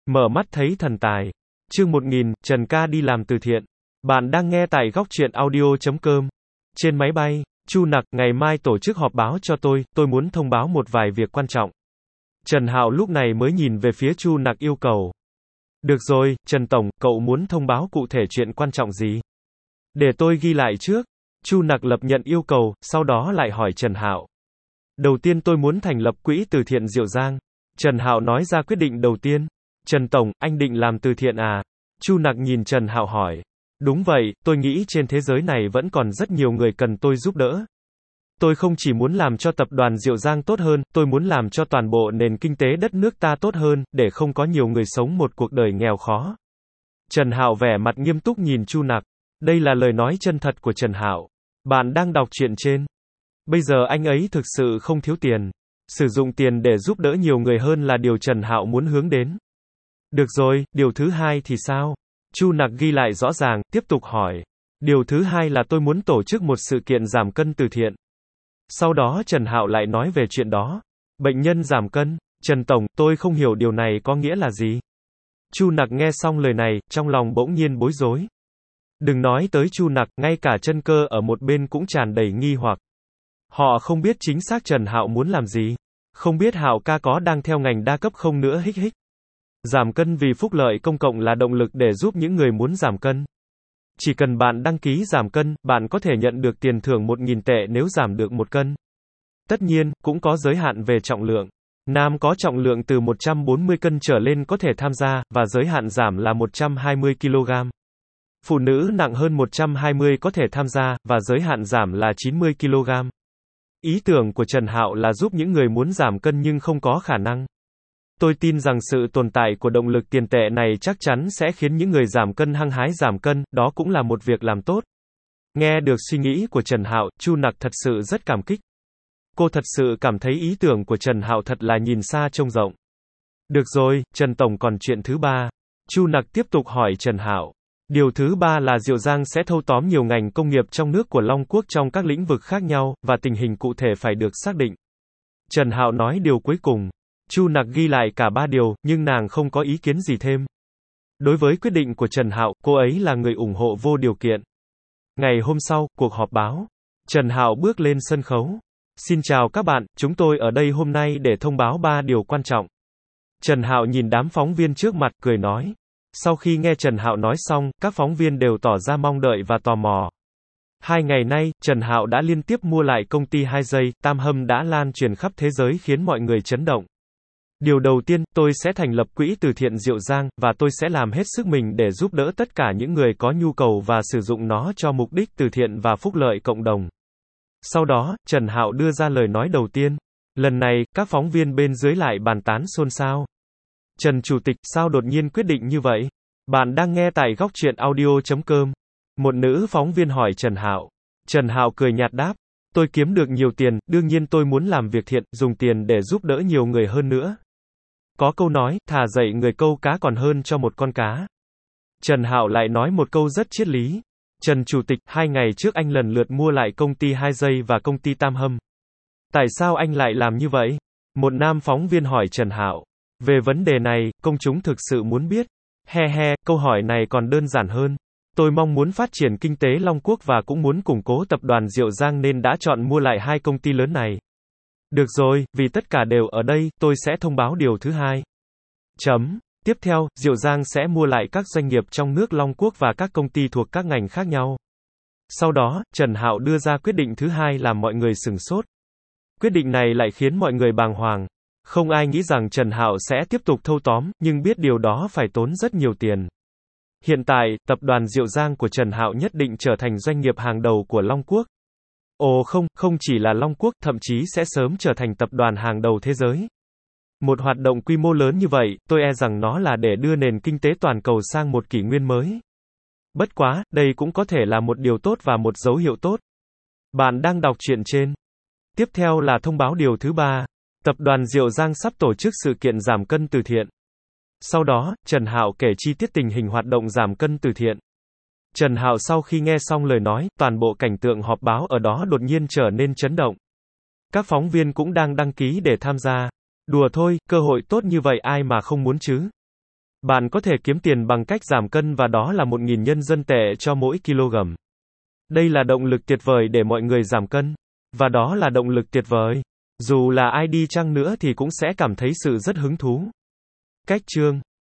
Mở mắt thấy thần tài. Chương 1000, Trần ca đi làm từ thiện. Bạn đang nghe tại góc truyện audio.com. Trên máy bay, Chu Nặc, ngày mai tổ chức họp báo cho tôi muốn thông báo một vài việc quan trọng. Trần Hạo lúc này mới nhìn về phía Chu Nặc yêu cầu. Được rồi, Trần Tổng, cậu muốn thông báo cụ thể chuyện quan trọng gì? Để tôi ghi lại trước. Chu Nặc lập nhận yêu cầu, sau đó lại hỏi Trần Hạo. Đầu tiên tôi muốn thành lập quỹ từ thiện Diệu Giang. Trần Hạo nói ra quyết định đầu tiên. Trần Tổng, anh định làm từ thiện à? Chu Nặc nhìn Trần Hạo hỏi. Đúng vậy, tôi nghĩ trên thế giới này vẫn còn rất nhiều người cần tôi giúp đỡ. Tôi không chỉ muốn làm cho tập đoàn Diệu Giang tốt hơn, tôi muốn làm cho toàn bộ nền kinh tế đất nước ta tốt hơn, để không có nhiều người sống một cuộc đời nghèo khó. Trần Hạo vẻ mặt nghiêm túc nhìn Chu Nặc. Đây là lời nói chân thật của Trần Hạo. Bạn đang đọc truyện trên. Bây giờ anh ấy thực sự không thiếu tiền. Sử dụng tiền để giúp đỡ nhiều người hơn là điều Trần Hạo muốn hướng đến. Được rồi, điều thứ hai thì sao? Chu Nặc ghi lại rõ ràng, tiếp tục hỏi. Điều thứ hai là tôi muốn tổ chức một sự kiện giảm cân từ thiện. Sau đó Trần Hạo lại nói về chuyện đó. Bệnh nhân giảm cân. Trần Tổng, tôi không hiểu điều này có nghĩa là gì. Chu Nặc nghe xong lời này, trong lòng bỗng nhiên bối rối. Đừng nói tới Chu Nặc, ngay cả Chân Cơ ở một bên cũng tràn đầy nghi hoặc. Họ không biết chính xác Trần Hạo muốn làm gì. Không biết Hạo ca có đang theo ngành đa cấp không nữa hích hích. Giảm cân vì phúc lợi công cộng là động lực để giúp những người muốn giảm cân. Chỉ cần bạn đăng ký giảm cân, bạn có thể nhận được tiền thưởng 1.000 tệ nếu giảm được 1 cân. Tất nhiên, cũng có giới hạn về trọng lượng. Nam có trọng lượng từ 140 cân trở lên có thể tham gia, và giới hạn giảm là 120 kg. Phụ nữ nặng hơn 120 có thể tham gia, và giới hạn giảm là 90 kg. Ý tưởng của Trần Hạo là giúp những người muốn giảm cân nhưng không có khả năng. Tôi tin rằng sự tồn tại của động lực tiền tệ này chắc chắn sẽ khiến những người giảm cân hăng hái giảm cân, đó cũng là một việc làm tốt. Nghe được suy nghĩ của Trần Hạo, Chu Nặc thật sự rất cảm kích. Cô thật sự cảm thấy ý tưởng của Trần Hạo thật là nhìn xa trông rộng. Được rồi, Trần Tổng còn chuyện thứ ba. Chu Nặc tiếp tục hỏi Trần Hạo. Điều thứ ba là Diệu Giang sẽ thâu tóm nhiều ngành công nghiệp trong nước của Long Quốc trong các lĩnh vực khác nhau, và tình hình cụ thể phải được xác định. Trần Hạo nói điều cuối cùng. Chu Nặc ghi lại cả 3 điều, nhưng nàng không có ý kiến gì thêm. Đối với quyết định của Trần Hạo, cô ấy là người ủng hộ vô điều kiện. Ngày hôm sau, cuộc họp báo. Trần Hạo bước lên sân khấu. Xin chào các bạn, chúng tôi ở đây hôm nay để thông báo 3 điều quan trọng. Trần Hạo nhìn đám phóng viên trước mặt, cười nói. Sau khi nghe Trần Hạo nói xong, các phóng viên đều tỏ ra mong đợi và tò mò. 2 ngày nay, Trần Hạo đã liên tiếp mua lại công ty 2 giây, Tam Hâm đã lan truyền khắp thế giới khiến mọi người chấn động. Điều đầu tiên, tôi sẽ thành lập quỹ từ thiện Diệu Giang, và tôi sẽ làm hết sức mình để giúp đỡ tất cả những người có nhu cầu và sử dụng nó cho mục đích từ thiện và phúc lợi cộng đồng. Sau đó, Trần Hạo đưa ra lời nói đầu tiên. Lần này, các phóng viên bên dưới lại bàn tán xôn xao. Trần Chủ tịch, sao đột nhiên quyết định như vậy? Bạn đang nghe tại góc truyện audio.com. Một nữ phóng viên hỏi Trần Hạo. Trần Hạo cười nhạt đáp. Tôi kiếm được nhiều tiền, đương nhiên tôi muốn làm việc thiện, dùng tiền để giúp đỡ nhiều người hơn nữa. Có câu nói, thà dạy người câu cá còn hơn cho một con cá. Trần Hạo lại nói một câu rất triết lý. Trần Chủ tịch, 2 ngày trước anh lần lượt mua lại công ty 2 giây và công ty Tam Hâm. Tại sao anh lại làm như vậy? Một nam phóng viên hỏi Trần Hạo. Về vấn đề này, công chúng thực sự muốn biết. Câu hỏi này còn đơn giản hơn. Tôi mong muốn phát triển kinh tế Long Quốc và cũng muốn củng cố tập đoàn Diệu Giang nên đã chọn mua lại 2 công ty lớn này. Được rồi, vì tất cả đều ở đây, tôi sẽ thông báo điều thứ hai. Tiếp theo, Diệu Giang sẽ mua lại các doanh nghiệp trong nước Long Quốc và các công ty thuộc các ngành khác nhau. Sau đó, Trần Hạo đưa ra quyết định thứ hai làm mọi người sửng sốt. Quyết định này lại khiến mọi người bàng hoàng. Không ai nghĩ rằng Trần Hạo sẽ tiếp tục thâu tóm, nhưng biết điều đó phải tốn rất nhiều tiền. Hiện tại, tập đoàn Diệu Giang của Trần Hạo nhất định trở thành doanh nghiệp hàng đầu của Long Quốc. Ồ không chỉ là Long Quốc, thậm chí sẽ sớm trở thành tập đoàn hàng đầu thế giới. Một hoạt động quy mô lớn như vậy, tôi e rằng nó là để đưa nền kinh tế toàn cầu sang một kỷ nguyên mới. Bất quá, đây cũng có thể là một điều tốt và một dấu hiệu tốt. Bạn đang đọc truyện trên. Tiếp theo là thông báo điều thứ 3. Tập đoàn Diệu Giang sắp tổ chức sự kiện giảm cân từ thiện. Sau đó, Trần Hạo kể chi tiết tình hình hoạt động giảm cân từ thiện. Trần Hạo sau khi nghe xong lời nói, toàn bộ cảnh tượng họp báo ở đó đột nhiên trở nên chấn động. Các phóng viên cũng đang đăng ký để tham gia. Đùa thôi, cơ hội tốt như vậy ai mà không muốn chứ? Bạn có thể kiếm tiền bằng cách giảm cân và đó là 1.000 nhân dân tệ cho mỗi kg. Đây là động lực tuyệt vời để mọi người giảm cân. Và đó là động lực tuyệt vời. Dù là ai đi chăng nữa thì cũng sẽ cảm thấy sự rất hứng thú. Cách chương